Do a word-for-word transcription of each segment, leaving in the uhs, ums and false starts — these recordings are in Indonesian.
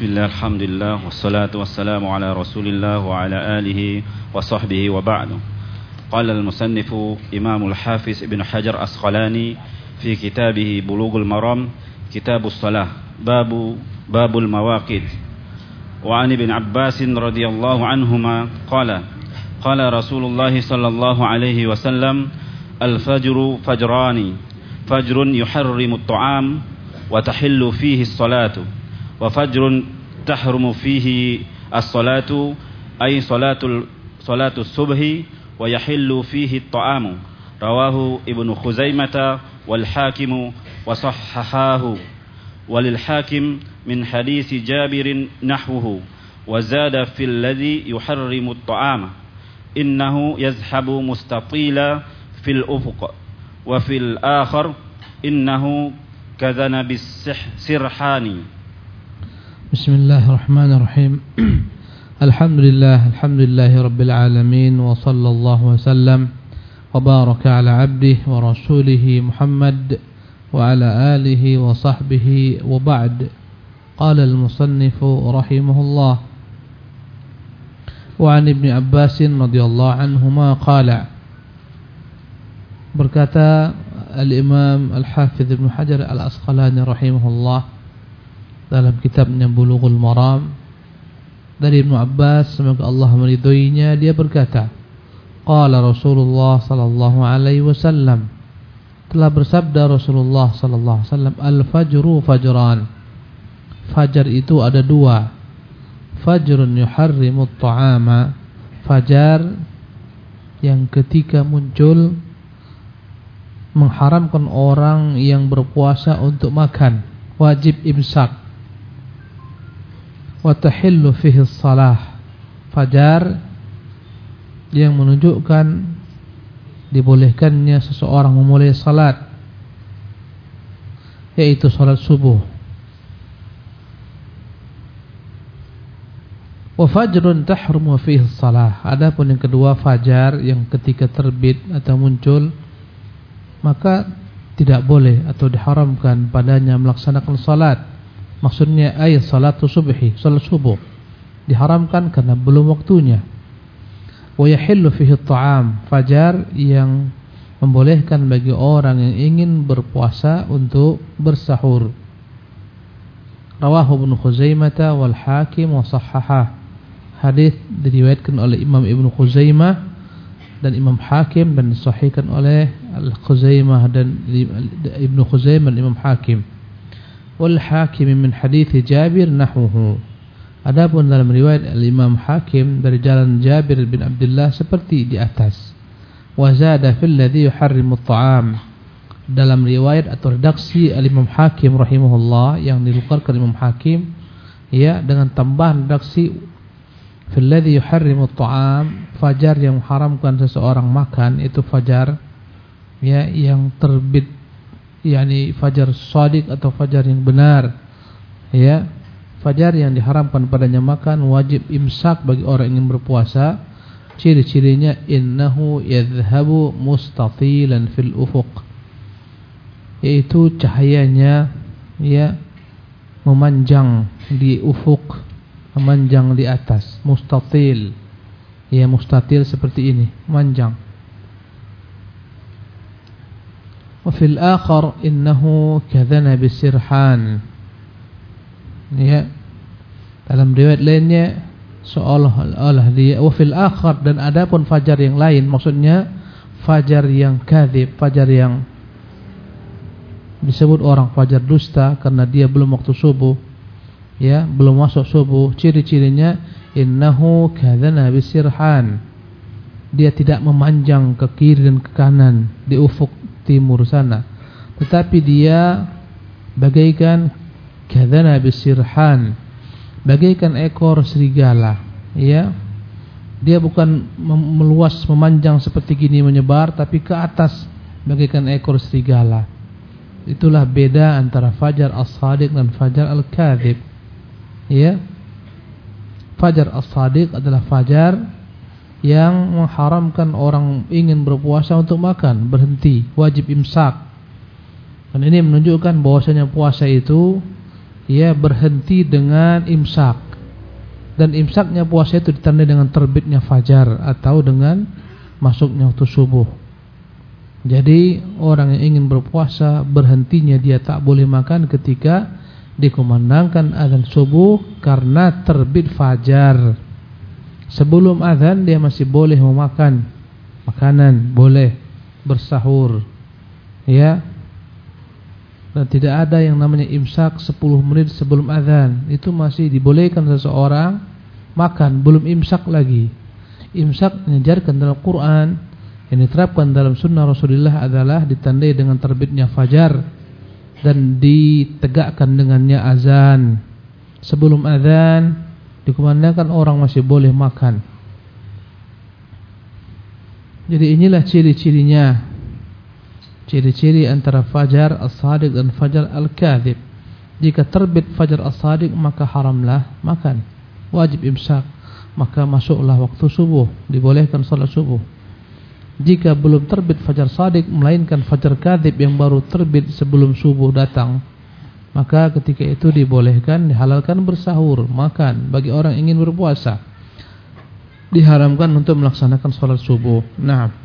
Bismillah, alhamdulillah, wassalatu wassalamu ala rasulillah wa ala alihi wa sahbihi wa ba'du. Qala al-musannifu Imamul Hafiz Ibn Hajar Asqalani fi kitabih Bulughul Maram, Kitabus Salah, babu babul mawaqit. Wa an Ibn Abbas radhiyallahu anhuma qala qala Rasulullah sallallahu alaihi wasallam, al-fajru fajrani, fajrun yuharrimu at-ta'am wa tahillu fihi as-salatu, wa fajrun tahrumu fihi as-salatu ay salatul salatus subhi wa yahillu fihi at-ta'amu. Rawahu Ibnu Khuzaimah wal Hakim wa sahhahahu, walil Hakim min hadits Jabir nahwuhu, wa zada fil ladzi yuharrimu at-ta'ama innahu yazhabu mustatila fil ufuq, wa fil akhar innahu kadhana bis sirhani. Bismillahirrahmanirrahim. Alhamdulillah, alhamdulillahi rabbil alamin, wa sallallahu wa sallam wa baraka ala abdihi wa rasulihi Muhammad wa ala alihi wa sahbihi wa ba'd. Qala al-musannifu rahimahullah, wa an Ibn Abbas radhiyallahu anhuma qala, berkata al-Imam Al-Hafidh Ibn Hajar Al-Asqalani rahimahullah dalam kitabnya Bulughul Maram, dari Ibnu Abbas, semoga Allah meridhoinya, dia berkata, qala Rasulullah sallallahu alaihi wasallam, telah bersabda Rasulullah sallallahu alaihi wasallam, al-fajru fajran, fajar itu ada dua, fajrun yuharrimu at-ta'ama, fajar yang ketika muncul mengharamkan orang yang berpuasa untuk makan, wajib imsak. Wa tahillu fihi shalah, fajar yang menunjukkan dibolehkannya seseorang memulai salat, yaitu salat subuh. Wa fajrun tahrumu fihi shalah, adapun yang kedua fajar yang ketika terbit atau muncul maka tidak boleh atau diharamkan padanya melaksanakan salat. Maksudnya ayat salatu subhi, salat subuh diharamkan karena belum waktunya. Wa yahillu fihi at-ta'am, fajar yang membolehkan bagi orang yang ingin berpuasa untuk bersahur. Rawahu Ibnu Khuzaimah wal Hakim wa sahhahah, hadis diriwayatkan oleh Imam Ibnu Khuzaimah dan Imam Hakim dan disahihkan oleh Al-Khuzaimah dan Ibnu Khuzaimah dan Imam Hakim. Wal Hakim min hadits Jabir nahwuhu, adapun dalam riwayat Al-Imam Hakim dari jalan Jabir bin Abdullah seperti di atas. Wa zada fil ladzi yuharrimu at-ta'am, dalam riwayat atau redaksi Al-Imam Hakim rahimahullah yang dilukarkan Imam Hakim, ya, dengan tambahan redaksi fil ladzi yuharrimu at-ta'am, fajar yang mengharamkan seseorang makan, itu fajar ya yang terbit, yakni fajar shadiq atau fajar yang benar, ya, fajar yang diharamkan padanya makan, wajib imsak bagi orang yang ingin berpuasa. Ciri-cirinya innahu yadhhabu mustatilan fil ufuq, yaitu cahayanya ya memanjang di ufuk, memanjang di atas, mustatil, ya, mustatil seperti ini, memanjang. Wa fil akhar innahu kadhana bisirhan, ya, dalam riwayat lainnya seolah-olah dia. Wa fil akhar, dan adapun fajar yang lain, maksudnya fajar yang kadzib, fajar yang disebut orang fajar dusta karena dia belum waktu subuh, ya, belum masuk subuh. Ciri-cirinya innahu kadhana bisirhan, dia tidak memanjang ke kiri dan ke kanan di ufuk timur sana, tetapi dia bagaikan kadhana bisirhan, bagaikan ekor serigala, ya, dia bukan meluas memanjang seperti gini menyebar, tapi ke atas bagaikan ekor serigala. Itulah beda antara fajar as-sadiq dan fajar al-kadzib, ya. Fajar as-sadiq adalah fajar yang mengharamkan orang ingin berpuasa untuk makan, berhenti, wajib imsak. Dan ini menunjukkan bahwasanya puasa itu ya berhenti dengan imsak. Dan imsaknya puasa itu ditandai dengan terbitnya fajar atau dengan masuknya waktu subuh. Jadi orang yang ingin berpuasa, berhentinya dia tak boleh makan ketika dikumandangkan azan subuh karena terbit fajar. Sebelum azan dia masih boleh memakan makanan, boleh bersahur, ya. Dan tidak ada yang namanya imsak sepuluh menit sebelum azan. Itu masih dibolehkan seseorang makan, belum imsak lagi. Imsak diajarkan dalam Quran, yang diterapkan dalam sunnah Rasulullah adalah ditandai dengan terbitnya fajar dan ditegakkan dengannya azan. Sebelum azan dikumandangkan orang masih boleh makan. Jadi inilah ciri-cirinya. Ciri-ciri antara fajar as-sadiq dan fajar al-kadhib. Jika terbit fajar as-sadiq maka haramlah makan, wajib imsak, maka masuklah waktu subuh, dibolehkan salat subuh. Jika belum terbit fajar sadiq melainkan fajar kadhib yang baru terbit sebelum subuh datang, maka ketika itu dibolehkan, dihalalkan bersahur, makan bagi orang ingin berpuasa. Diharamkan untuk melaksanakan salat subuh. Nah.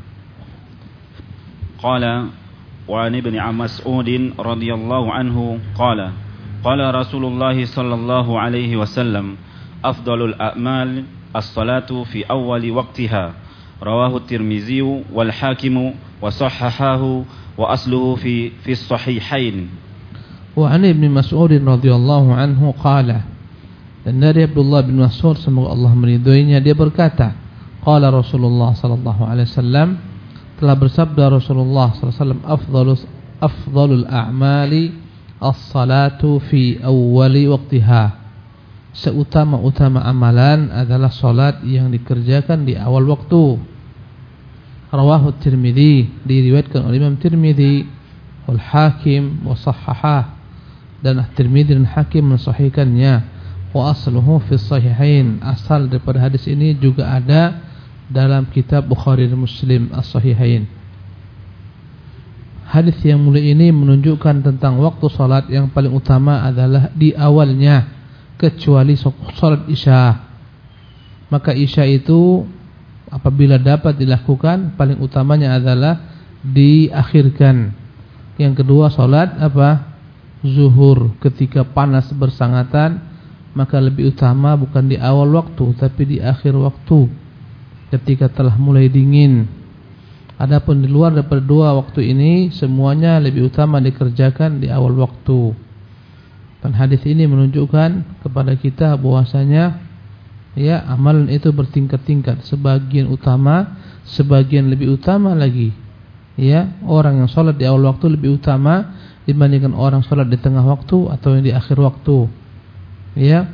Qala wa an ibn Mas'ud radhiyallahu anhu qala qala Rasulullah sallallahu alaihi wasallam afdalul a'mal as-salatu fi awwali waqtiha. Rawahu Tirmizi wal Hakim wa sahhahahu wa asluhu fi fi as-sahihain. Wa an ibn Mas'ud radhiyallahu anhu qala, dan dari Abdullah bin Mas'ud semoga Allah meridhoinya, dia berkata, qala Rasulullah sallallahu alaihi wasallam, telah bersabda Rasulullah sallallahu alaihi wasallam, afdalus afdalul a'mali as-salatu fi awwali waqtiha. Seutama-utama amalan adalah salat yang dikerjakan di awal waktu. Rawahu Tirmizi, diriwayatkan oleh Imam Tirmizi, wal Hakim wa sahhahah, dan Tirmizi dan Hakim mensahihkannya. Wa asluhu fi sahihain, asal daripada hadis ini juga ada dalam kitab Bukhari dan Muslim as-sahihain. Hadis yang mulia ini menunjukkan tentang waktu salat yang paling utama adalah di awalnya, kecuali salat Isya. Maka Isya itu apabila dapat dilakukan, paling utamanya adalah diakhirkan. Yang kedua salat apa? Zuhur, ketika panas bersangatan, maka lebih utama bukan di awal waktu tapi di akhir waktu, ketika telah mulai dingin. Adapun di luar daripada dua waktu ini, semuanya lebih utama dikerjakan di awal waktu. Dan hadis ini menunjukkan kepada kita bahwasanya ya amalan itu bertingkat-tingkat, sebagian utama, sebagian lebih utama lagi. Ya, orang yang sholat di awal waktu lebih utama dibandingkan orang sholat di tengah waktu atau yang di akhir waktu. Ya,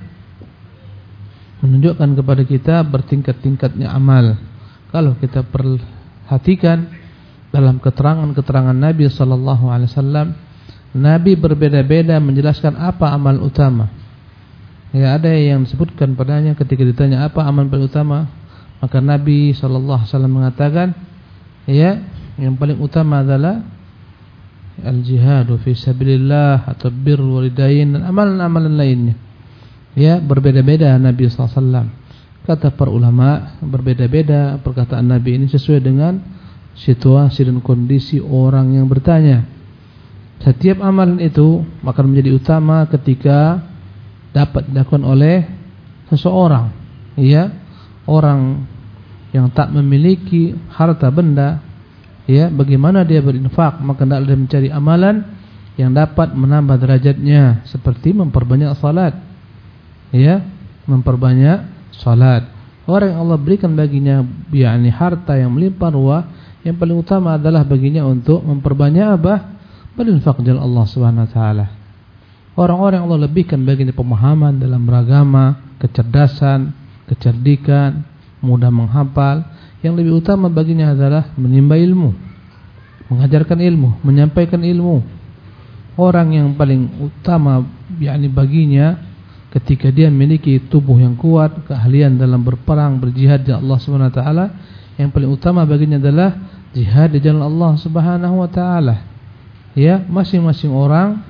menunjukkan kepada kita bertingkat-tingkatnya amal. Kalau kita perhatikan dalam keterangan-keterangan Nabi sallallahu alaihi wasallam, Nabi berbeda-beda menjelaskan apa amal utama. Ya, ada yang disebutkan padanya ketika ditanya apa amal paling utama, maka Nabi sallallahu alaihi wasallam mengatakan, ya, yang paling utama adalah al-jihadu fi sabilillah atau birrul walidain dan amalan-amalan lainnya. Ya, berbeda-beda Nabi sallallahu alaihi wasallam. Kata para ulama, berbeda-beda perkataan Nabi ini sesuai dengan situasi dan kondisi orang yang bertanya. Setiap amalan itu akan menjadi utama ketika dapat dilakukan oleh seseorang, ya, orang yang tak memiliki harta benda, ya, bagaimana dia berinfak, maka hendaklah dia mencari amalan yang dapat menambah derajatnya, seperti memperbanyak salat, ya, memperbanyak salat. Orang yang Allah berikan baginya yakni harta yang melimpah ruah, yang paling utama adalah baginya untuk memperbanyak apa? Berinfak jalan Allah Subhanahu wa taala. Orang-orang yang Allah lebihkan baginya pemahaman dalam beragama, kecerdasan, kecerdikan, mudah menghafal, yang lebih utama baginya adalah menimba ilmu, mengajarkan ilmu, menyampaikan ilmu. Orang yang paling utama yakni baginya ketika dia memiliki tubuh yang kuat, keahlian dalam berperang, berjihad di Allah Subhanahu wa taala, yang paling utama baginya adalah jihad di jalan Allah Subhanahu wa taala. Ya, masing-masing orang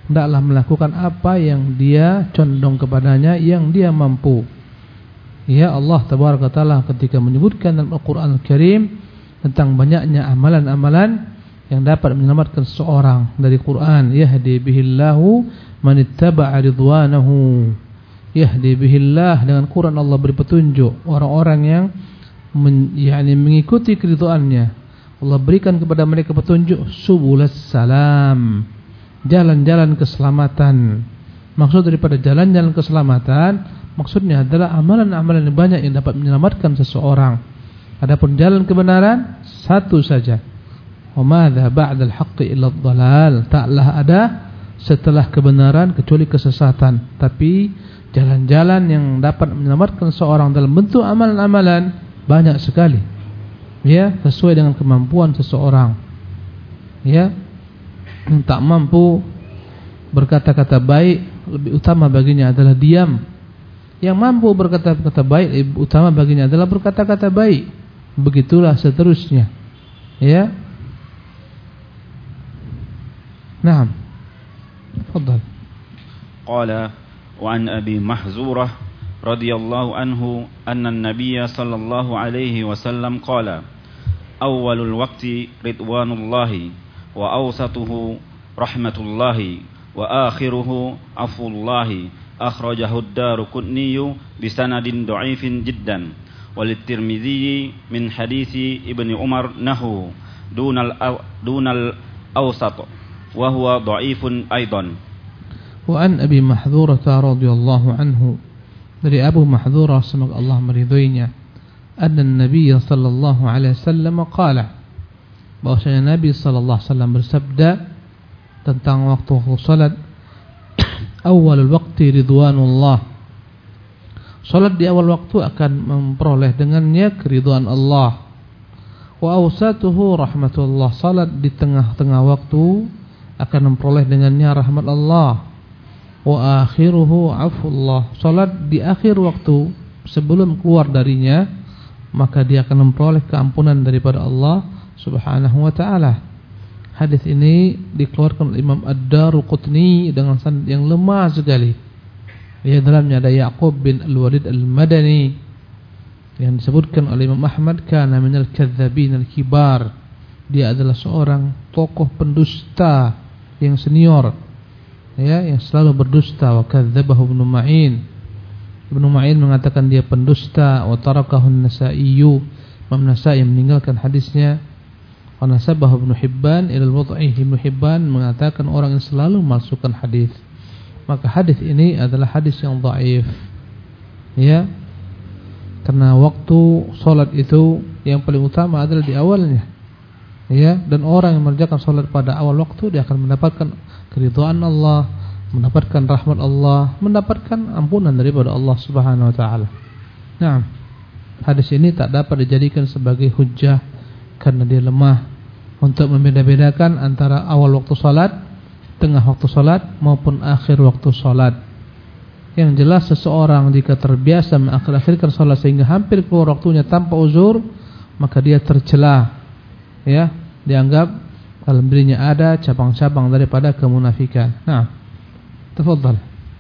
hendaklah melakukan apa yang dia condong kepadanya, yang dia mampu. Ya, Allah tabaraka taala ketika menyebutkan dalam Al-Qur'an Al-Karim tentang banyaknya amalan-amalan yang dapat menyelamatkan seseorang dari Quran, yahdi bihillahu man ittaba'a ridwanahu. Yahdi bihillah, dengan Quran Allah beri petunjuk orang-orang yang men, yakni mengikuti keridhaannya. Allah berikan kepada mereka petunjuk subulas salam, jalan-jalan keselamatan. Maksud daripada jalan-jalan keselamatan maksudnya adalah amalan-amalan yang banyak yang dapat menyelamatkan seseorang. Adapun jalan kebenaran satu saja. Wa madza ba'dal haqqi illa dhalal. Taklah ada setelah kebenaran kecuali kesesatan. Tapi jalan-jalan yang dapat menyelamatkan seseorang dalam bentuk amalan-amalan banyak sekali. Ya, sesuai dengan kemampuan seseorang. Ya, yang tak mampu berkata-kata baik, lebih utama baginya adalah diam. Yang mampu berkata-kata baik, lebih utama baginya adalah berkata-kata baik. Begitulah seterusnya. Ya. Naam. Tafadhal. Qala wa an Abi Mahzurah radhiyallahu anhu anna an-nabiy sallallahu alaihi wasallam qala awwalul waqti ridwanullahi wa awsatuhu rahmatullahi wa akhiruhu afullahi akhrajahu ad-Daruqutni bisanadin dha'ifin jiddan wal-Tirmidzi min hadisi Ibnu Umar nahu dunal dunal awsat wa huwa dha'ifun aidan. Wa an Abi Mahdzurah radhiyallahu anhu, dari Abu Mahdzurah semoga Allah meridhoinya, anna Nabi sallallahu alaihi wasallam qala, bahwasanya Nabi sallallahu alaihi wasallam bersabda tentang waktu salat, awalul waqti ridwanullah, salat di awal waktu akan memperoleh dengannya keridhaan Allah. Wa awsatuhu rahmatullah, salat di tengah-tengah waktu akan memperoleh dengannya rahmat Allah. Wa akhiruhu afullah, salat di akhir waktu sebelum keluar darinya maka dia akan memperoleh keampunan daripada Allah Subhanahu wa taala. Hadis ini dikeluarkan oleh Imam Ad-Daruqutni dengan sanad yang lemah sekali. Di dalamnya ada Ya'qub bin Al-Walid Al-Madani yang disebutkan oleh Imam Ahmad kana minal kadzdzabin al-kibar. Dia adalah seorang tokoh pendusta yang senior, ya, yang selalu berdusta. Wa kadzdzabahu Ibnu Ma'in. Ibnu Ma'in mengatakan dia pendusta. Wa tarakahu an-Nasa'i. Imam Nasa'i meninggalkan hadisnya. Wa nasabahu Ibnu Hibban ila al-Wad'i. Ibnu Hibban mengatakan orang yang selalu memalsukan hadis. Maka hadis ini adalah hadis yang dhaif. Ya. Karena waktu salat itu yang paling utama adalah di awalnya. Ya, dan orang yang mengerjakan salat pada awal waktu dia akan mendapatkan keridhaan Allah, mendapatkan rahmat Allah, mendapatkan ampunan daripada Allah Subhanahu wa taala. Nah, hadis ini tak dapat dijadikan sebagai hujjah karena dia lemah untuk membeda-bedakan antara awal waktu salat, tengah waktu salat maupun akhir waktu salat. Yang jelas seseorang jika terbiasa mengakhir-akhirkan salat sehingga hampir keluar waktunya tanpa uzur, maka dia tercela. Ya, dianggap dalam dirinya ada cabang-cabang daripada kemunafikan. Nah, tafadhal.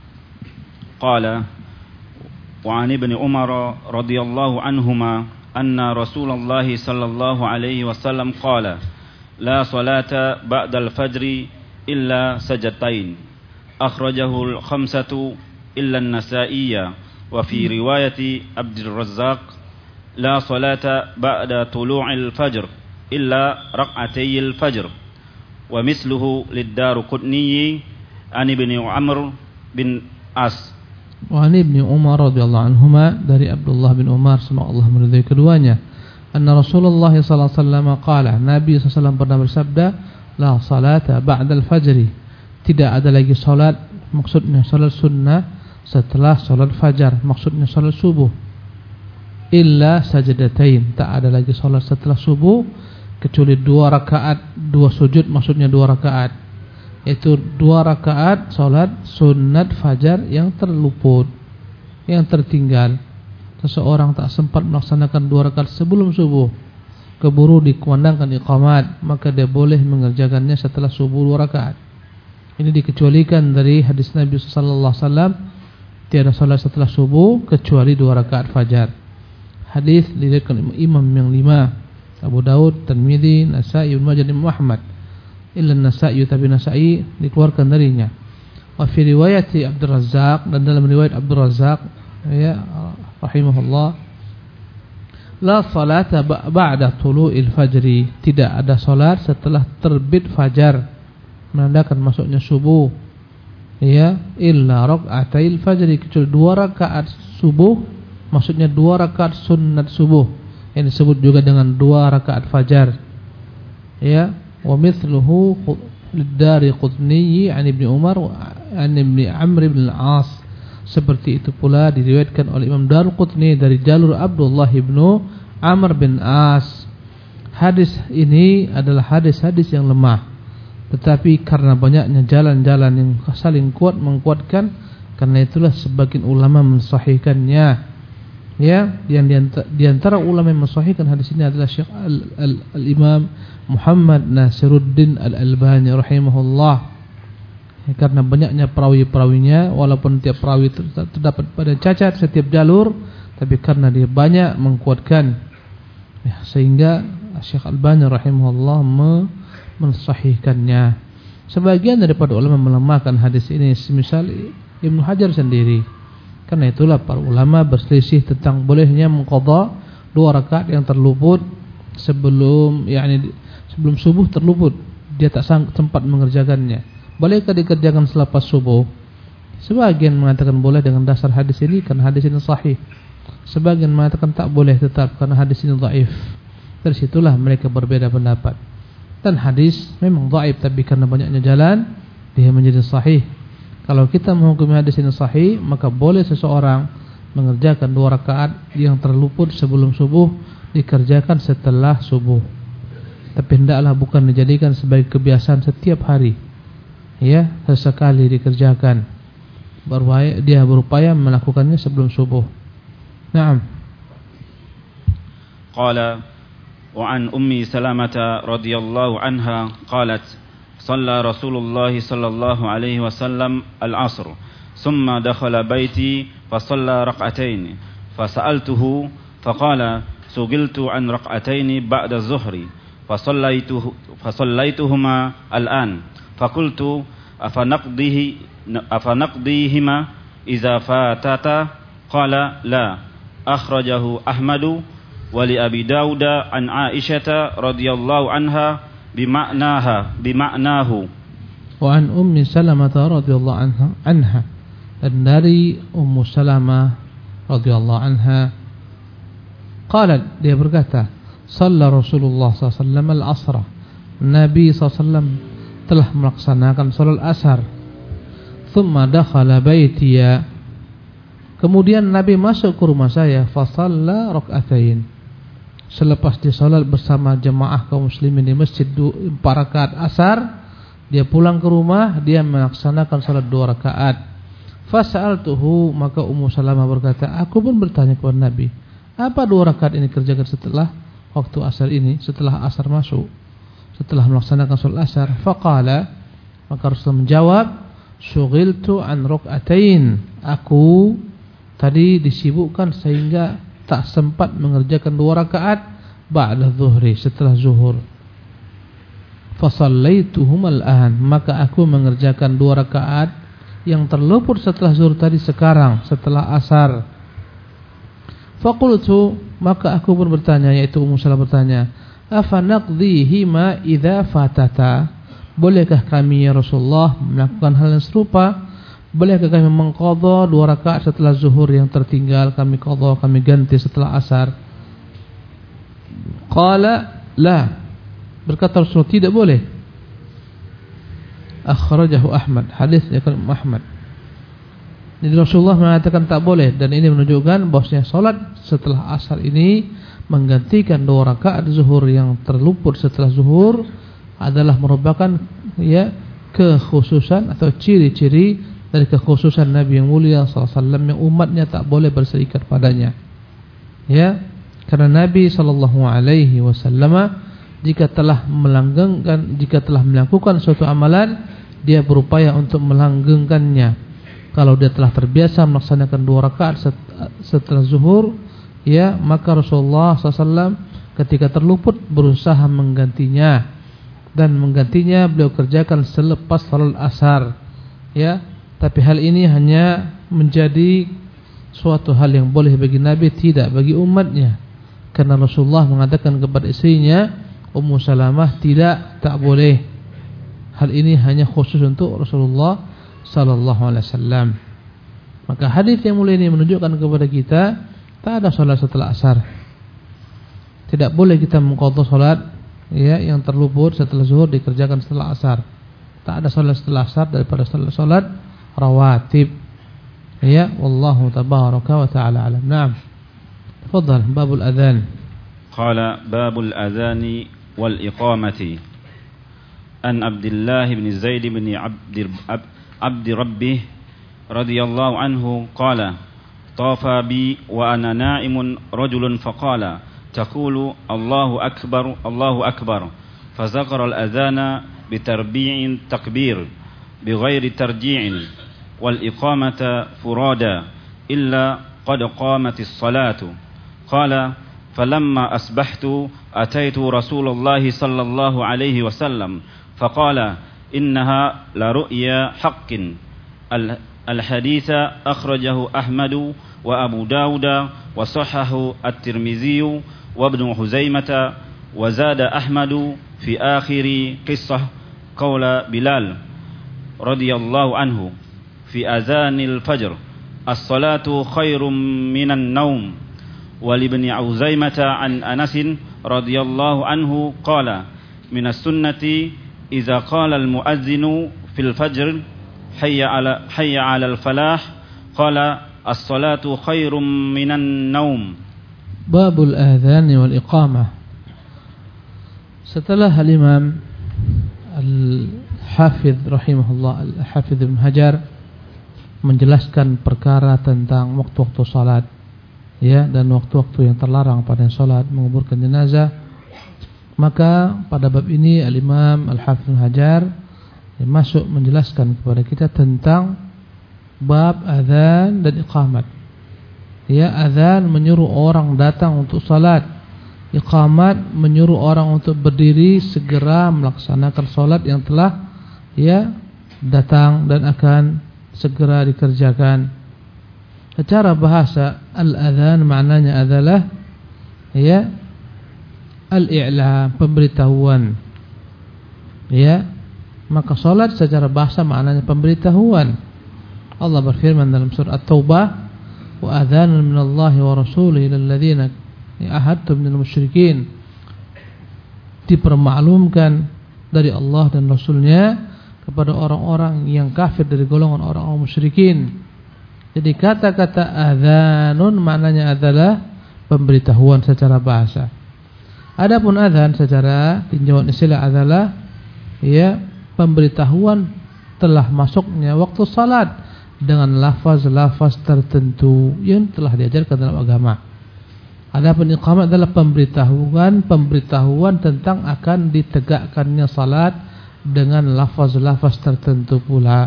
Qala wa 'an Ibnu Umar radhiyallahu anhuma anna Rasulullah sallallahu alaihi wasallam qala la salata ba'da al-fajr illa sajdatain akhrajahu al-khamsatu illa an-Nasa'iyya wa fi riwayati Abdul Razzaq la salata ba'da tulu'il fajr illa raq'atayil fajr wa misluhu lid-Daruqutni an Ibnu Amr bin As. Wa an Ibnu Umar radhiyallahu anhuma, dari Abdullah bin Umar semoga Allah meridhai keduanya, anna Rasulullah sallallahu alaihi wasallam qala, Nabi sallallahu alaihi wasallam pernah bersabda, la salata ba'da al-fajr, tidak ada lagi salat, maksudnya salat sunnah setelah salat fajar, maksudnya salat subuh, illa sajdatain, tak ada lagi salat setelah subuh kecuali dua rakaat, dua sujud, maksudnya dua rakaat, yaitu dua rakaat salat sunat fajar yang terluput, yang tertinggal. Seseorang tak sempat melaksanakan dua rakaat sebelum subuh, keburu dikumandangkan iqamat, maka dia boleh mengerjakannya setelah subuh dua rakaat. Ini dikecualikan dari hadis Nabi sallallahu alaihi wasallam, tiada salat setelah subuh kecuali dua rakaat fajar. Hadis diriwayatkan imam yang lima, Abu Daud, Tirmidzi, Nasa'i, Ibnu Majah, Imam Ahmad. Illa Nasa'i, tapi Nasa'i dikeluarkan darinya. Wa fi riwayat Abdul Razzaq, dan dalam riwayat Abdul Razzaq ya rahimahullah, la salata ba'da tulu'il fajri, tidak ada salat setelah terbit fajar, menandakan masuknya subuh, ya, illa raka'atil fajri, kecuali dua rakaat subuh, maksudnya dua rakaat sunat subuh, yang disebut juga dengan dua rakaat fajar, ya. Wa mithluhu lidariqutni an Ibnu Umar an Ibnu Amr bin al-As, seperti itu pula diriwayatkan oleh Imam Darqutni dari jalur Abdullah ibnu Amr bin As. Hadis ini adalah hadis-hadis yang lemah, tetapi karena banyaknya jalan-jalan yang saling kuat menguatkan, karena itulah sebagian ulama mensahihkannya. Ya, yang di antara ulama yang mensahihkan hadis ini adalah Syekh Al-Imam Muhammad Nasiruddin Al-Albani rahimahullah. Ya, karena banyaknya perawi-perawinya, walaupun tiap perawi terdapat pada cacat setiap jalur, tapi karena dia banyak mengkuatkan, ya, sehingga Syekh Al-Albani rahimahullah mensahihkannya. Sebagian daripada ulama melemahkan hadis ini, semisal Ibnu Hajar sendiri. Karena itulah para ulama berselisih tentang bolehnya mengqadha dua rakaat yang terluput sebelum, yakni sebelum subuh terluput, dia tak sempat mengerjakannya. Bolehkah dikerjakan selepas subuh? Sebagian mengatakan boleh dengan dasar hadis ini karena hadis ini sahih. Sebagian mengatakan tak boleh tetap karena hadis ini dhaif. Dari situlah mereka berbeda pendapat. Dan hadis memang dhaif, tapi karena banyaknya jalan dia menjadi sahih. Kalau kita menghukumi hadis ini sahih, maka boleh seseorang mengerjakan dua rakaat yang terluput sebelum subuh dikerjakan setelah subuh. Tapi hendaklah bukan dijadikan sebagai kebiasaan setiap hari. Ya, sesekali dikerjakan. Berupaya, dia berupaya melakukannya sebelum subuh. Naam. Qala wa an ummi Salamah radhiyallahu anha qalat صلى رسول الله صلى الله عليه وسلم العصر ثم دخل بيتي فصلى ركعتين فسألته فقال سئلت عن ركعتين بعد الظهر فصليته فصليتهما الآن فقلت أفنقضيه أفنقضيهما إذا فاتتا قال لا أخرجه أحمد ولأبي داود عن عائشة رضي الله عنها بمعناها بمعناه. وعن أم سلمة رضي الله عنها عنها dan dari Ummu Salamah radhiyallahu anha qalat, dia berkata, shalla Rasulullah sallallahu alaihi wasallam al-asra, Nabi sallallahu alaihi wasallam telah melaksanakan salat asar. Thumma dakhala baitiya, kemudian Nabi masuk ke rumah saya, fa shalla rak'atain, selepas dia salat bersama jemaah kaum muslimin di masjid empat rakaat asar, dia pulang ke rumah, dia melaksanakan salat dua rakaat. Fasa'altuhu, maka Ummu Salamah berkata, aku pun bertanya kepada Nabi, apa dua rakaat ini kerjakan setelah waktu asar ini, setelah asar masuk, setelah melaksanakan salat asar? Faqala, maka Rasul menjawab, syughiltu an rak'atain, aku tadi disibukkan sehingga tak sempat mengerjakan dua rakaat ba'da zuhri, setelah zuhur. Fasallaituhum al-an, maka aku mengerjakan dua rakaat yang terluput setelah zuhur tadi sekarang, setelah asar. Faqultu, maka aku pun bertanya, yaitu Ummu Salamah bertanya, afa naqdhihima idza fatata, bolehkah kami ya Rasulullah melakukan hal yang serupa? Bolehkah kami mengqadha dua rakaat setelah zuhur yang tertinggal, kami qadha, kami ganti setelah asar? Qala la, berkata Rasulullah, tidak boleh. Akhrajahu Ahmad, hadis dari Ahmad. Jadi Rasulullah mengatakan tak boleh, dan ini menunjukkan bahwasanya salat setelah asar ini menggantikan dua rakaat zuhur yang terluput setelah zuhur adalah merupakan, ya, kekhususan atau ciri-ciri dari kekhususan Nabi yang mulia sallallahu alaihi wasallam yang umatnya tak boleh berserikat padanya. Ya, karena Nabi sallallahu alaihi wasallam jika telah melanggengkan, jika telah melakukan suatu amalan, dia berupaya untuk melanggengkannya. Kalau dia telah terbiasa melaksanakan dua rakaat setelah zuhur, ya, maka Rasulullah shallallahu alaihi wasallam ketika terluput berusaha menggantinya, dan menggantinya beliau kerjakan selepas salat asar, ya. Tapi hal ini hanya menjadi suatu hal yang boleh bagi Nabi, tidak bagi umatnya. Karena Rasulullah mengatakan kepada istrinya Ummu Salamah, tidak, tak boleh. Hal ini hanya khusus untuk Rasulullah sallallahu alaihi wasallam. Maka hadis yang mulia ini menunjukkan kepada kita tak ada salat setelah asar. Tidak boleh kita mengqadha salat, ya, yang terluput setelah zuhur dikerjakan setelah asar. Tak ada salat setelah asar daripada salat-salat rawatib. Ya, wallahu tabaraka wa ta'ala alam. Naam. Tafadhal, babul adzan. Qala babul adzani wal iqamati. An Abdullah bin Zaid bin Abd Abd Rabbih radhiyallahu anhu qala tafa bi wa ana na'imun rajulun faqala taqulu Allahu akbar Allahu akbar fazakara al-adzana bitarbi'in takbir bighairi tarji'in wal iqamata furada illa qad qamatis salatu qala falamma asbahtu ataitu Rasulullah sallallahu alaihi wasallam faqala innaha la ru'ya haqqin al-hadits akhrajahu Ahmad wa Abu Dawud wa sahahahu at-Tirmidzi wa Ibn Huzaimah wa zada Ahmad fi akhir qissah qawla Bilal radhiyallahu anhu fi azanil fajr as-salatu khairum minan naum wa li Ibn Huzaimah an Anas radhiyallahu anhu qala minas sunnati idza qala al-muadzinu fil fajr hayya ala hayya ala al-falah qala as-salatu khairum minan naum. Babul adzan wal iqamah. Setelah al-Imam Al-Hafidh rahimahullah Al-Hafidh Ibn Hajar menjelaskan perkara tentang waktu-waktu salat, ya, dan waktu-waktu yang terlarang pada salat menguburkan jenazah, maka pada bab ini Al-Imam Al-Hafidh Ibn Hajar ya, masuk menjelaskan kepada kita tentang bab adzan dan iqamat. Ya, adzan menyuruh orang datang untuk salat, iqamat menyuruh orang untuk berdiri segera melaksanakan salat yang telah ya datang dan akan segera dikerjakan. Secara bahasa al-adzan maknanya adalah ya al-i'lam, pemberitahuan. Ya, maka salat secara bahasa maknanya pemberitahuan. Allah berfirman dalam surah At-Taubah, wa adzanun minallahi wa rasulihi lil ladzina ahadtum minal musyrikin. Dipermaklumkan dari Allah dan Rasulnya kepada orang-orang yang kafir dari golongan orang-orang musyrikin. Jadi kata-kata adzanun maknanya adalah pemberitahuan secara bahasa. Adapun adzan secara tinjauan istilah adalah ya pemberitahuan telah masuknya waktu salat dengan lafaz-lafaz tertentu yang telah diajarkan dalam agama. Adapun iqamat adalah pemberitahuan pemberitahuan tentang akan ditegakkannya salat dengan lafaz-lafaz tertentu pula.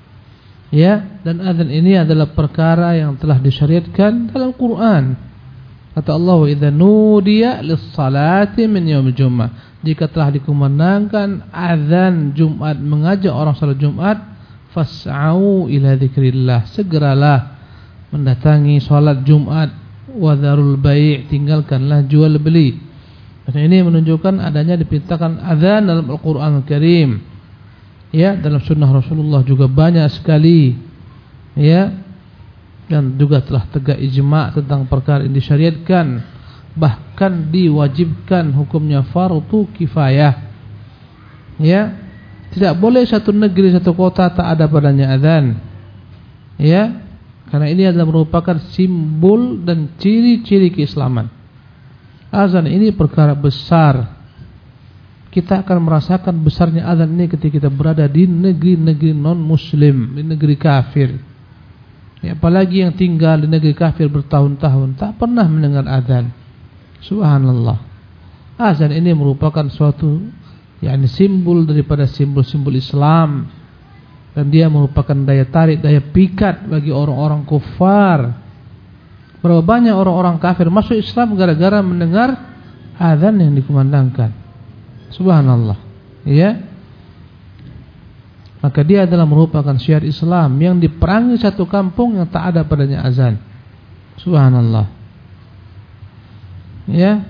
Ya, dan adzan ini adalah perkara yang telah disyariatkan dalam Quran. Kata Allah, "Wa idza nudiya lis-salati min yaumil jumu'ah." Jika telah dikumandangkan azan Jumat mengajak orang salat Jumat, fas'au ila dzikrillah, segeralah mendatangi salat Jumat, wa dzarul bai', tinggalkanlah jual beli. Dan ini menunjukkan adanya diperintahkan azan dalam Al-Qur'an Al-Karim. Ya, dalam sunnah Rasulullah juga banyak sekali. Ya, dan juga telah tegak ijma' tentang perkara yang disyariatkan, bahkan diwajibkan hukumnya fardu kifayah. Ya, tidak boleh satu negeri satu kota tak ada padanya azan. Ya, karena ini adalah merupakan simbol dan ciri-ciri keislaman. Azan ini perkara besar. Kita akan merasakan besarnya azan ini ketika kita berada di negeri-negeri non-muslim, di negeri kafir. Ya, apalagi yang tinggal di negeri kafir bertahun-tahun tak pernah mendengar azan. Subhanallah. Azan ini merupakan suatu yakni simbol daripada simbol-simbol Islam dan dia merupakan daya tarik, daya pikat bagi orang-orang kufar. Berapa banyak orang-orang kafir masuk Islam gara-gara mendengar azan yang dikumandangkan. Subhanallah. Ya. Maka dia adalah merupakan syiar Islam yang diperangi satu kampung yang tak ada padanya azan. Subhanallah. Ya.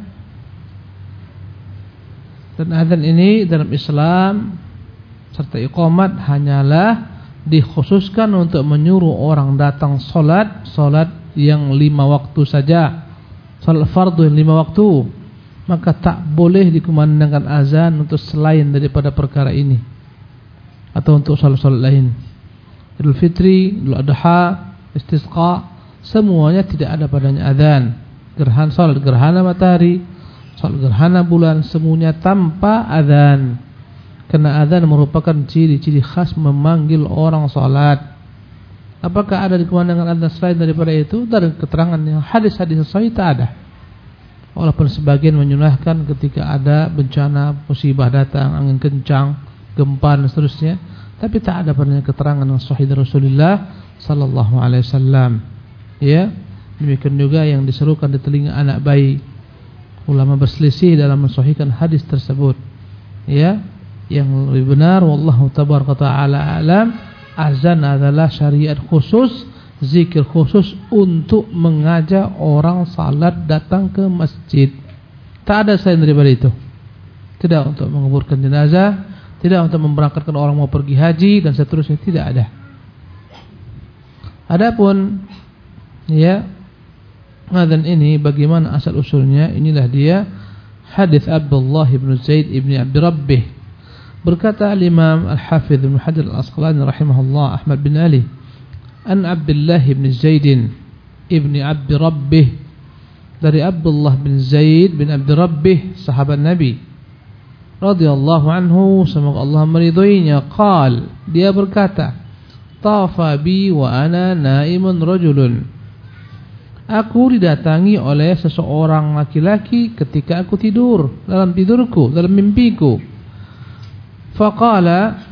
Dan azan ini dalam Islam serta iqamat hanyalah dikhususkan untuk menyuruh orang datang solat, solat yang lima waktu saja, solat fardu yang lima waktu. Maka tak boleh dikumandangkan azan untuk selain daripada perkara ini, atau untuk solat-solat lain. Idul Fitri, Idul Adha, Istisqa, semuanya tidak ada padanya azan. Gerhana, solat gerhana matahari, solat gerhana bulan, semuanya tanpa azan. Karena azan merupakan ciri-ciri khas memanggil orang salat. Apakah ada dikumandangkan azan selain daripada itu? Dari keterangan yang hadis-hadis sahih tak ada. Walaupun sebagian menyunahkan ketika ada bencana, musibah datang, angin kencang, gempa dan seterusnya, tapi tak ada padanya keterangan yang sahih dari Rasulullah sallallahu alaihi wasallam. Ya, demikian juga yang diserukan di telinga anak bayi. Ulama berselisih dalam mensahihkan hadis tersebut. Ya. Yang lebih benar wallahu tabaraka taala alam, azan adalah syariat khusus, zikir khusus untuk mengajak orang salat datang ke masjid. Tak ada selain daripada itu. Tidak untuk menguburkan jenazah, tidak untuk memberangkatkan orang mau pergi haji dan seterusnya, tidak ada. Adapun ya azan ini bagaimana asal usulnya? Inilah dia hadis Abdullah bin Zaid bin Abd Rabbih. Berkata al-Imam Al-Hafidh Ibn Hajar Al-Asqalani rahimahullah, Ahmad bin Ali, an Abdullah bin Zaid ibn Abd Rabbih, dari Abdullah bin Zaid bin Abd Rabbih, sahabat Nabi radhiyallahu anhu, semoga Allah meridhoinya, qal, dia berkata, tafa bi wa ana naimun rajulun, aku didatangi oleh seseorang laki-laki ketika aku tidur, dalam tidurku, dalam mimpiku. Faqala,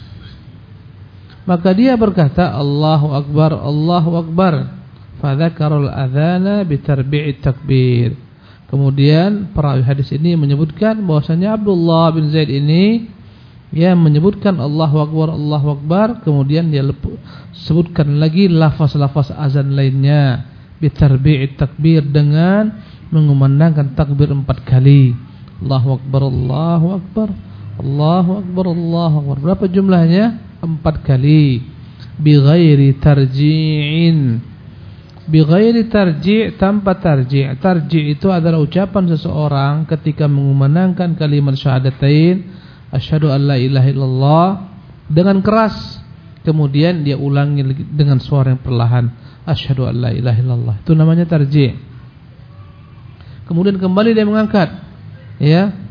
maka dia berkata, Allahu Akbar, Allahu Akbar. Fadzakarul adzana bitarbi'it takbir. Kemudian perawi hadis ini menyebutkan bahwasanya Abdullah bin Zaid ini dia menyebutkan Allahu Akbar, Allahu Akbar, kemudian dia sebutkan lagi lafaz-lafaz azan lainnya bitarbi'it takbir, dengan mengumandangkan takbir empat kali. Allahu Akbar, Allahu Akbar, Allahu Akbar, Allahu Akbar. Berapa jumlahnya? Empat kali. Bi ghairi tarji'in. Bi ghairi tarji', tanpa tarji'. Tarji' itu adalah ucapan seseorang ketika mengumandangkan kalimat syahadatain, asyhadu an la ilaha illallah, dengan keras, kemudian dia ulangi dengan suara yang perlahan, asyhadu an la ilaha illallah. Itu namanya tarji'. Kemudian kembali dia mengangkat, ya,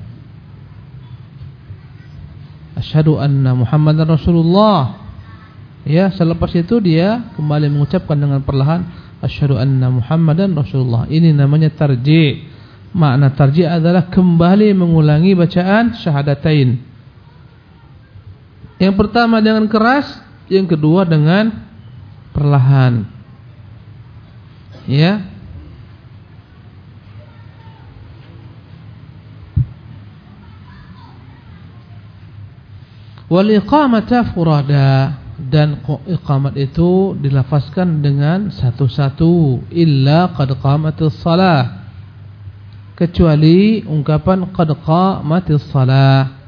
asyhadu anna Muhammadar Rasulullah. Ya, selepas itu dia kembali mengucapkan dengan perlahan, asyhadu anna Muhammadan Rasulullah. Ini namanya tarji'. Makna tarji' adalah kembali mengulangi bacaan syahadatain. Yang pertama dengan keras, yang kedua dengan perlahan. Ya. Wal iqamata furada, dan iqamat itu dilafazkan dengan satu-satu, illa qad qamatis shalah, kecuali ungkapan qad qamatis shalah.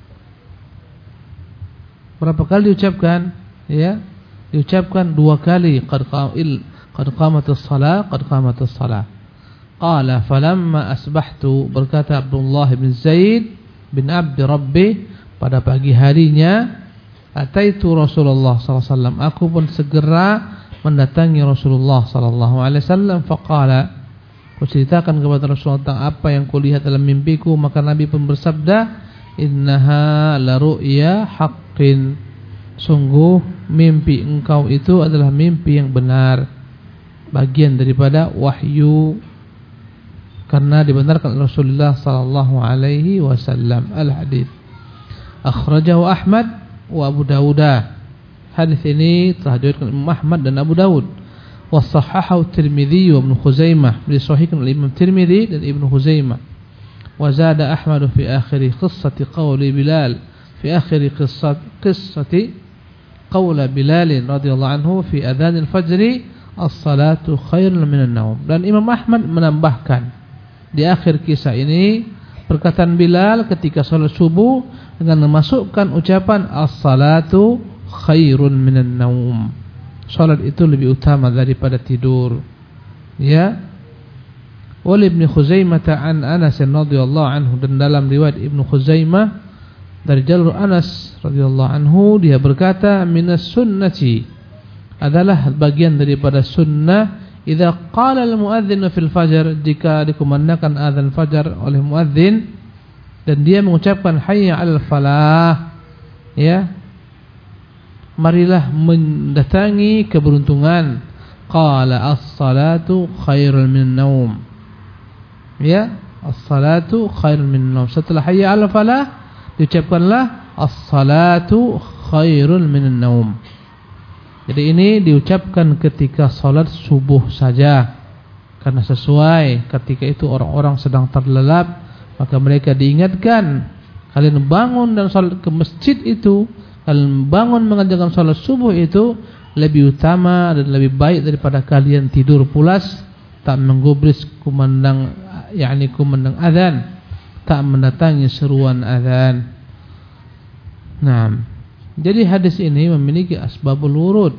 Berapa kali diucapkan? Ya, diucapkan dua kali, qad qamil qad qamatis shalah, qad qamatis shalah. Qala falamma asbahtu, berkata Abdullah bin Zaid bin Abd Rabbih, pada pagi harinya, ataitu Rasulullah sallallahu alaihi wasallam, aku pun segera mendatangi Rasulullah sallallahu alaihi wasallam. Faqala, aku ceritakan kepada Rasulullah tentang apa yang kulihat dalam mimpiku. Maka Nabi pun bersabda, innaha la ru'ya haqqin, sungguh mimpi engkau itu adalah mimpi yang benar, bagian daripada wahyu, karena dibenarkan Rasulullah sallallahu alaihi wasallam. Al-hadits akhrajahu Ahmad wa Abu Dawud. Hadis ini telah diriwayatkan Imam Ahmad dan Abu Dawud. Wa sahahahu Tirmidzi wa Ibnu Khuzaimah, disahihkan oleh Imam Tirmidzi dan Ibnu Khuzaimah. Wa zada Ahmad fi akhir qissati qawli Bilal, fi akhir qissati qissati qawla Bilal radhiyallahu anhu fi adzan al-fajr as-salatu khairun minan naum. Dan Imam Ahmad menambahkan di akhir kisah ini perkataan Bilal ketika salat subuh dengan memasukkan ucapan as-salatu khairun minan naum. Salat itu lebih utama daripada tidur. Ya. Wal Ibnu Khuzaimah an Anas radhiyallahu anhu, dan dalam riwayat Ibnu Khuzaimah dari jalur Anas radhiyallahu anhu dia berkata minas sunnati, adalah bagian daripada sunnah idza qala al-muadzin fil fajr, jika dikumandangkan azan fajar oleh muadzin dan dia mengucapkan hayya 'alal falah, ya, marilah mendatangi keberuntungan. Qala as-salatu khairul min naum. Ya, as-salatu khairul min naum. Setelah hayya 'alal falah diucapkanlah as-salatu khairul min naum. Jadi ini diucapkan ketika salat subuh saja, karena sesuai ketika itu orang-orang sedang terlelap, maka mereka diingatkan, kalian bangun dan salat ke masjid itu, kalian bangun mengerjakan salat subuh itu lebih utama dan lebih baik daripada kalian tidur pulas tak menggubris kumandang, yakni kumandang azan, tak mendatangi seruan azan. Nah, jadi hadis ini memiliki asbabul wurud,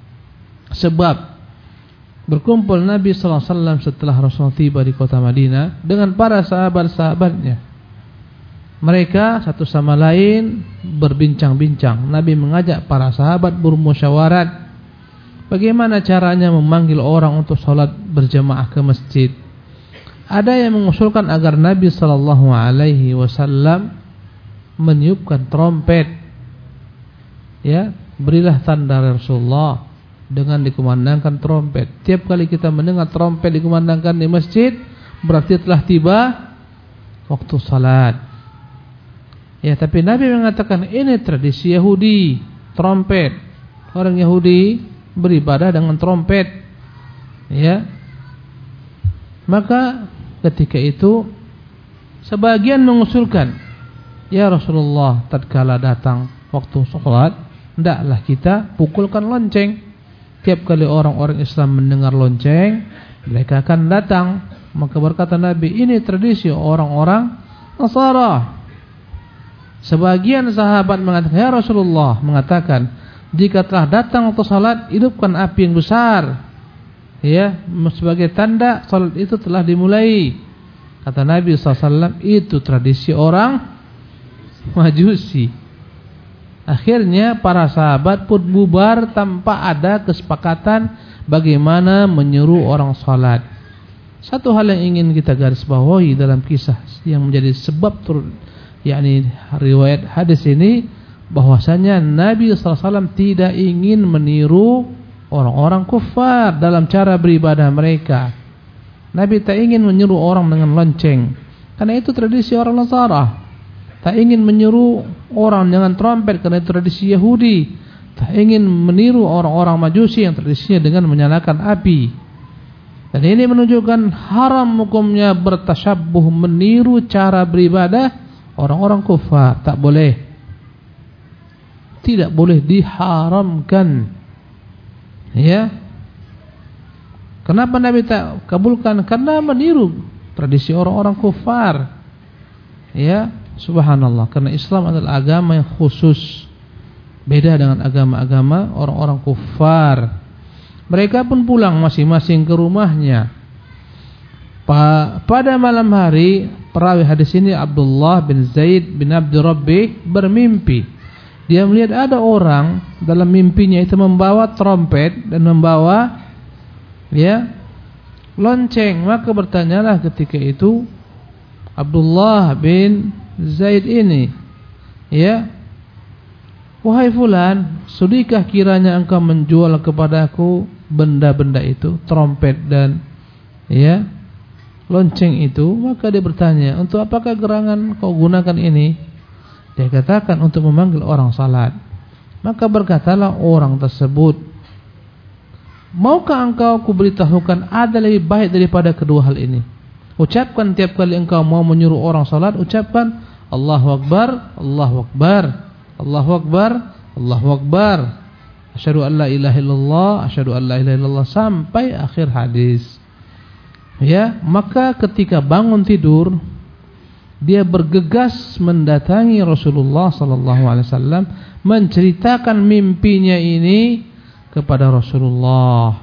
sebab berkumpul Nabi sallallahu alaihi wasallam setelah Rasul tiba di kota Madinah dengan para sahabat-sahabatnya. Mereka satu sama lain berbincang-bincang. Nabi mengajak para sahabat bermusyawarat bagaimana caranya memanggil orang untuk sholat berjamaah ke masjid. Ada yang mengusulkan agar Nabi sallallahu alaihi wasallam meniupkan trompet. Ya, berilah tanda Rasulullah dengan dikumandangkan trompet. Tiap kali kita mendengar trompet dikumandangkan di masjid, berarti telah tiba waktu salat. Ya, tapi Nabi mengatakan ini tradisi Yahudi, trompet. Orang Yahudi beribadah dengan trompet. Ya. Maka ketika itu sebagian mengusulkan, ya Rasulullah, tatkala datang waktu salat, hendaklah kita pukulkan lonceng. Tiap kali orang-orang Islam mendengar lonceng, mereka akan datang. Maka berkata Nabi, ini tradisi orang-orang Nasara. Sebagian sahabat mengatakan, ya Rasulullah, mengatakan, jika telah datang waktu salat, hidupkan api yang besar, ya, sebagai tanda salat itu telah dimulai. Kata Nabi sallallahu alaihi wasallam, itu tradisi orang Majusi. Akhirnya para sahabat pun bubar tanpa ada kesepakatan bagaimana menyuruh orang salat. Satu hal yang ingin kita garis bawahi dalam kisah yang menjadi sebab turun, yakni riwayat hadis ini, bahwasanya Nabi sallallahu alaihi wasallam tidak ingin meniru orang-orang kufar dalam cara beribadah mereka. Nabi tak ingin menyuruh orang dengan lonceng, karena itu tradisi orang Nasara. Tak ingin menyuruh orang dengan trompet, karena itu tradisi Yahudi. Tak ingin meniru orang-orang Majusi yang tradisinya dengan menyalakan api. Dan ini menunjukkan haram hukumnya bertasyabbuh, meniru cara beribadah orang-orang kufar. Tak boleh. Tidak boleh, diharamkan. Ya. Kenapa Nabi tak kabulkan? Karena meniru tradisi orang-orang kufar. Ya, subhanallah. Karena Islam adalah agama yang khusus, beda dengan agama-agama orang-orang kufar. Mereka pun pulang masing-masing ke rumahnya. Pa pada malam hari, perawi hadis ini Abdullah bin Zaid bin Abdi Rabbi bermimpi. Dia melihat ada orang dalam mimpinya itu membawa trompet dan membawa, ya, lonceng. Maka bertanyalah ketika itu Abdullah bin Zaid ini, ya, wahai fulan, sudikah kiranya engkau menjual kepadaku benda-benda itu, trompet dan, ya, lonceng itu? Maka dia bertanya, untuk apakah gerangan kau gunakan ini? Dia katakan, untuk memanggil orang salat. Maka berkatalah orang tersebut, maukah engkau kuberitahukan ada lebih baik daripada kedua hal ini? Ucapkan tiap kali engkau mau menyuruh orang salat, ucapkan Allahu Akbar, Allahu Akbar, Allahu Akbar, Allahu Akbar, asyhadu an la ilaha illallah, asyhadu an la ilaha illallah, sampai akhir hadis. Ya, maka ketika bangun tidur, dia bergegas mendatangi Rasulullah sallallahu alaihi wasallam, menceritakan mimpinya ini kepada Rasulullah.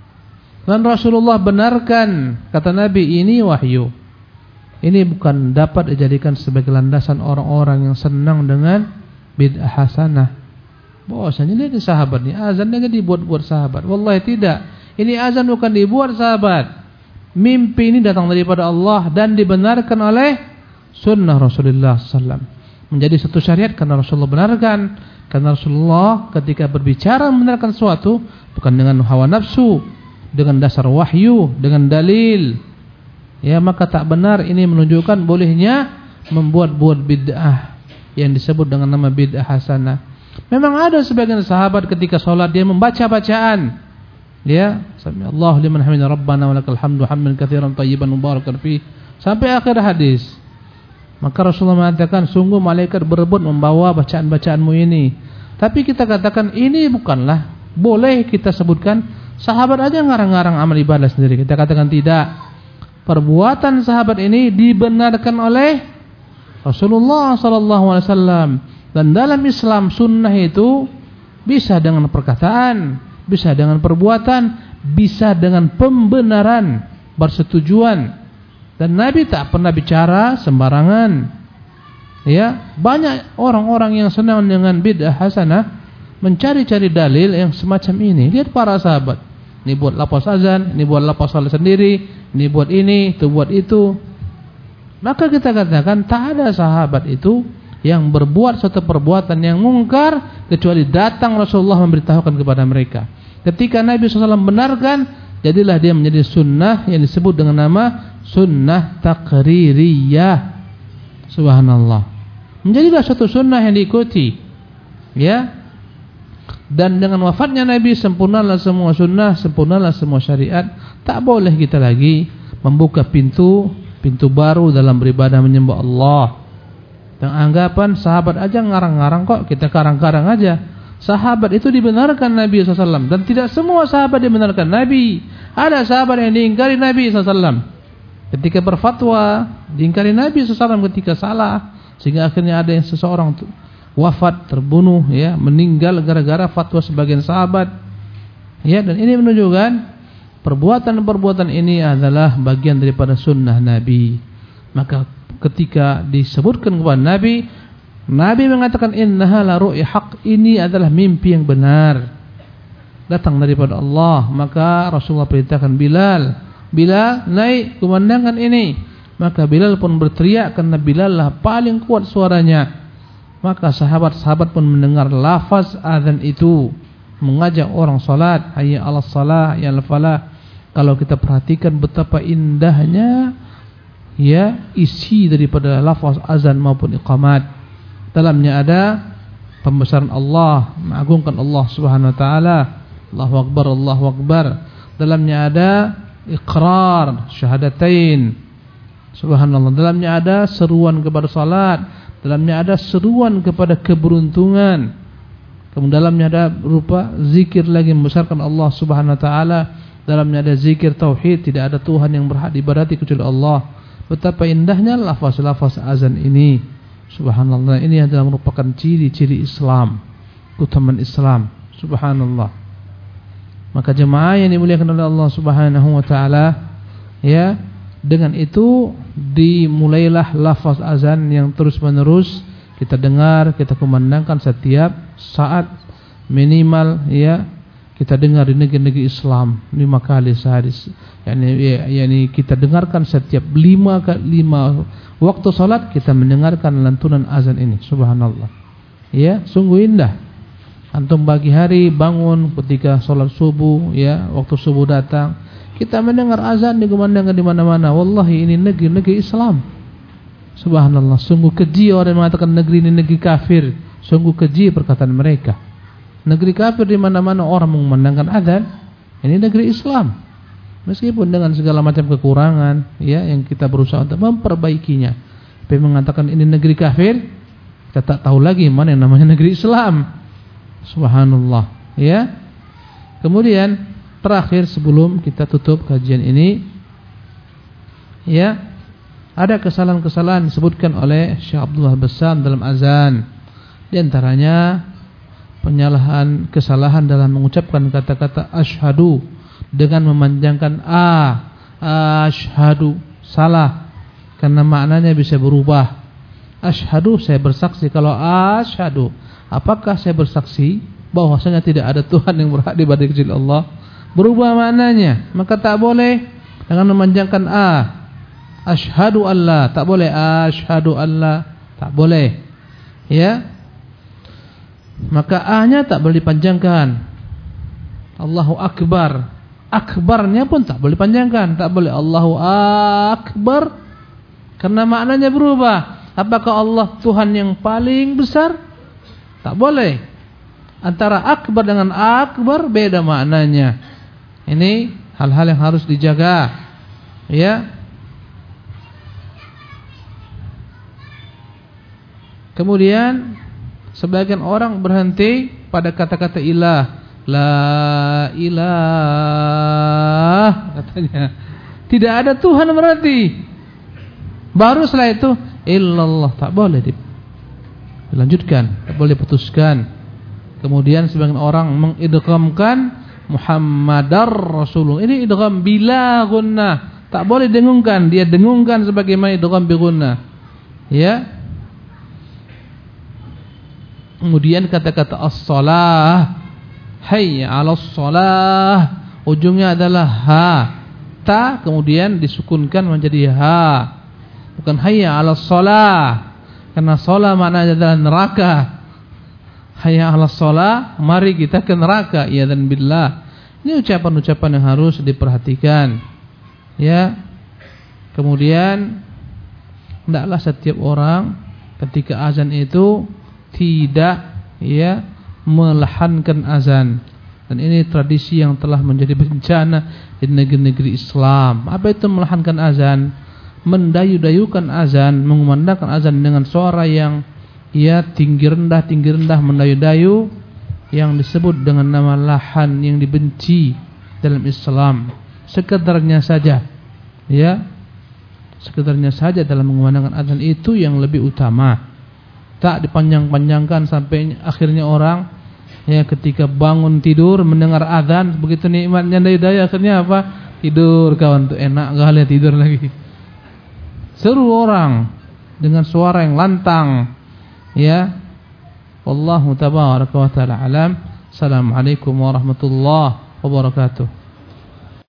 Dan Rasulullah benarkan, kata Nabi, ini wahyu. Ini bukan dapat dijadikan sebagai landasan orang-orang yang senang dengan bid'ah hasanah. Bahwasanya ini sahabat nih, azan aja dibuat-buat sahabat. Wallahi tidak. Ini azan bukan dibuat sahabat. Mimpi ini datang daripada Allah dan dibenarkan oleh sunnah Rasulullah sallallahu alaihi wasallam. Menjadi satu syariat karena Rasulullah benarkan. Karena Rasulullah ketika berbicara membenarkan sesuatu bukan dengan hawa nafsu, dengan dasar wahyu, dengan dalil. Ya, maka tak benar ini menunjukkan bolehnya membuat-buat bid'ah yang disebut dengan nama bid'ah hasanah. Memang ada sebagian sahabat ketika sholat dia membaca bacaan, ya, sami Allahu liman hamida rabbana walakal hamdu hamdan katsiran thayyiban mubarakan fi, sampai akhir hadis. Maka Rasulullah mengatakan, sungguh malaikat berebut membawa bacaan-bacaanmu ini. Tapi kita katakan ini bukanlah, boleh kita sebutkan sahabat aja ngarang-ngarang amal ibadah sendiri. Kita katakan tidak. Perbuatan sahabat ini dibenarkan oleh Rasulullah sallallahu alaihi wasallam. Dan dalam Islam sunnah itu bisa dengan perkataan, bisa dengan perbuatan, bisa dengan pembenaran, bersetujuan. Dan Nabi tak pernah bicara sembarangan. Ya, banyak orang-orang yang senang dengan bid'ah hasanah mencari-cari dalil yang semacam ini. Lihat para sahabat. Ini buat lafaz azan, ini buat lafaz salat sendiri, ini buat ini, itu buat itu. Maka kita katakan tak ada sahabat itu yang berbuat suatu perbuatan yang mungkar kecuali datang Rasulullah memberitahukan kepada mereka. Ketika Nabi shallallahu alaihi wasallam benarkan, jadilah dia menjadi sunnah yang disebut dengan nama sunnah taqririyah. Subhanallah. Menjadilah suatu sunnah yang diikuti. Ya. Dan dengan wafatnya Nabi sempurnalah semua sunnah, sempurnalah semua syariat. Tak boleh kita lagi membuka pintu pintu baru dalam beribadah menyembah Allah. Dan anggapan sahabat aja ngarang-ngarang kok, kita karang-karang aja. Sahabat itu dibenarkan Nabi shallallahu alaihi wasallam. Dan tidak semua sahabat dibenarkan Nabi. Ada sahabat yang diingkari Nabi shallallahu alaihi wasallam. Ketika berfatwa, diingkari Nabi shallallahu alaihi wasallam ketika salah. Sehingga akhirnya ada yang seseorang wafat, terbunuh, ya, meninggal gara-gara fatwa sebagian sahabat. Ya, dan ini menunjukkan perbuatan-perbuatan ini adalah bagian daripada sunnah Nabi. Maka ketika disebutkan kepada Nabi, Nabi mengatakan innaha la ru'ya haq, ini adalah mimpi yang benar datang daripada Allah. Maka Rasulullah perintahkan Bilal, Bilal naik kumandangkan ini. Maka Bilal pun berteriak karena Bilal lah paling kuat suaranya. Maka sahabat-sahabat pun mendengar lafaz azan itu mengajak orang salat, hayya 'alas shalah, hayya 'alal falah. Kalau kita perhatikan betapa indahnya ya isi daripada lafaz azan maupun iqamat. Dalamnya ada pembesaran Allah, mengagungkan Allah Subhanahu wa taala. Allahu akbar, Allahu akbar. Dalamnya ada iqrar, syahadatain. Subhanallah. Dalamnya ada seruan kepada salat, dalamnya ada seruan kepada keberuntungan. Kemudian dalamnya ada berupa zikir lagi membesarkan Allah Subhanahu wa taala. Dalamnya ada zikir tauhid, tidak ada Tuhan yang berhak diibadati kecuali Allah. Betapa indahnya lafaz-lafaz azan ini. Subhanallah, ini adalah merupakan ciri-ciri Islam, keutamaan Islam. Subhanallah. Maka jemaah yang dimuliakan oleh Allah Subhanahu wa taala, ya, dengan itu dimulailah lafaz azan yang terus-menerus kita dengar, kita kumandangkan setiap saat, minimal ya kita dengar di negeri-negeri Islam lima kali sehari. Yani, yani kita dengarkan setiap lima lima waktu salat kita mendengarkan lantunan azan ini. Subhanallah. Ya, sungguh indah. Antum pagi hari bangun ketika salat subuh, ya, waktu subuh datang, kita mendengar azan dikumandangkan di mana-mana. Wallahi ini negeri-negeri Islam. Subhanallah, sungguh keji orang yang mengatakan negeri ini negeri kafir. Sungguh keji perkataan mereka. Negeri kafir di mana-mana orang mengumandangkan azan. Ini negeri Islam. Meskipun dengan segala macam kekurangan, ya, yang kita berusaha untuk memperbaikinya. Tapi mengatakan ini negeri kafir, kita tak tahu lagi mana yang namanya negeri Islam. Subhanallah, ya. Kemudian terakhir sebelum kita tutup kajian ini, ya, ada kesalahan-kesalahan disebutkan oleh Syekh Abdullah Bassam dalam azan. Di antaranya penyalahan kesalahan dalam mengucapkan kata-kata asyhadu dengan memanjangkan a, asyhadu, salah karena maknanya bisa berubah. Asyhadu, saya bersaksi. Kalau asyhadu, apakah saya bersaksi bahwasanya tidak ada Tuhan yang berhak diibadahi kecuali Allah? Berubah maknanya, maka tak boleh dengan memanjangkan a. Asyhadu alla, tak boleh asyhadu alla, tak boleh. Ya. Maka a-nya tak boleh dipanjangkan. Allahu akbar, akbarnya pun tak boleh dipanjangkan, tak boleh Allahu akbar karena maknanya berubah. Apakah Allah Tuhan yang paling besar? Tak boleh. Antara akbar dengan akbar beda maknanya. Ini hal-hal yang harus dijaga, ya. Kemudian sebagian orang berhenti pada kata-kata ilah, la ilah katanya. Tidak ada Tuhan berarti. Baru setelah itu illallah, tak boleh dilanjutkan, tak boleh putuskan. Kemudian sebagian orang mengidghamkan Muhammadar Rasulullah. Ini idgham bila gunnah, tak boleh dengungkan, dia dengungkan sebagaimana idgham bi gunnah. Ya. Kemudian kata-kata as-shalah, hayya 'alas shalah, ujungnya adalah ha. Ta kemudian disukunkan menjadi ha. Bukan hayya 'alas shalah. Karena shalah maknanya adalah neraka. Hayya 'alas shalah, mari kita ke neraka. Ya dan billah. Ini ucapan-ucapan yang harus diperhatikan. Ya. Kemudian hendaklah setiap orang ketika azan itu tidak, ya, melahankan azan. Dan ini tradisi yang telah menjadi bencana di negeri-negeri Islam. Apa itu melahankan azan? Mendayu-dayukan azan, mengumandangkan azan dengan suara yang, ya, tinggi rendah, tinggi rendah, mendayu-dayu, yang disebut dengan nama lahan yang dibenci dalam Islam. Sekedarnya saja, ya, sekedarnya saja dalam mengumandangkan azan itu yang lebih utama. Tak dipanjang-panjangkan sampai akhirnya orang, ya, ketika bangun tidur mendengar azan begitu nikmatnya daya-daya, akhirnya apa? Tidur kawan tuh, enak kali tidur lagi. Seru orang dengan suara yang lantang, ya. Wallahu tabaraka wa taala alam. Assalamualaikum warahmatullahi wabarakatuh.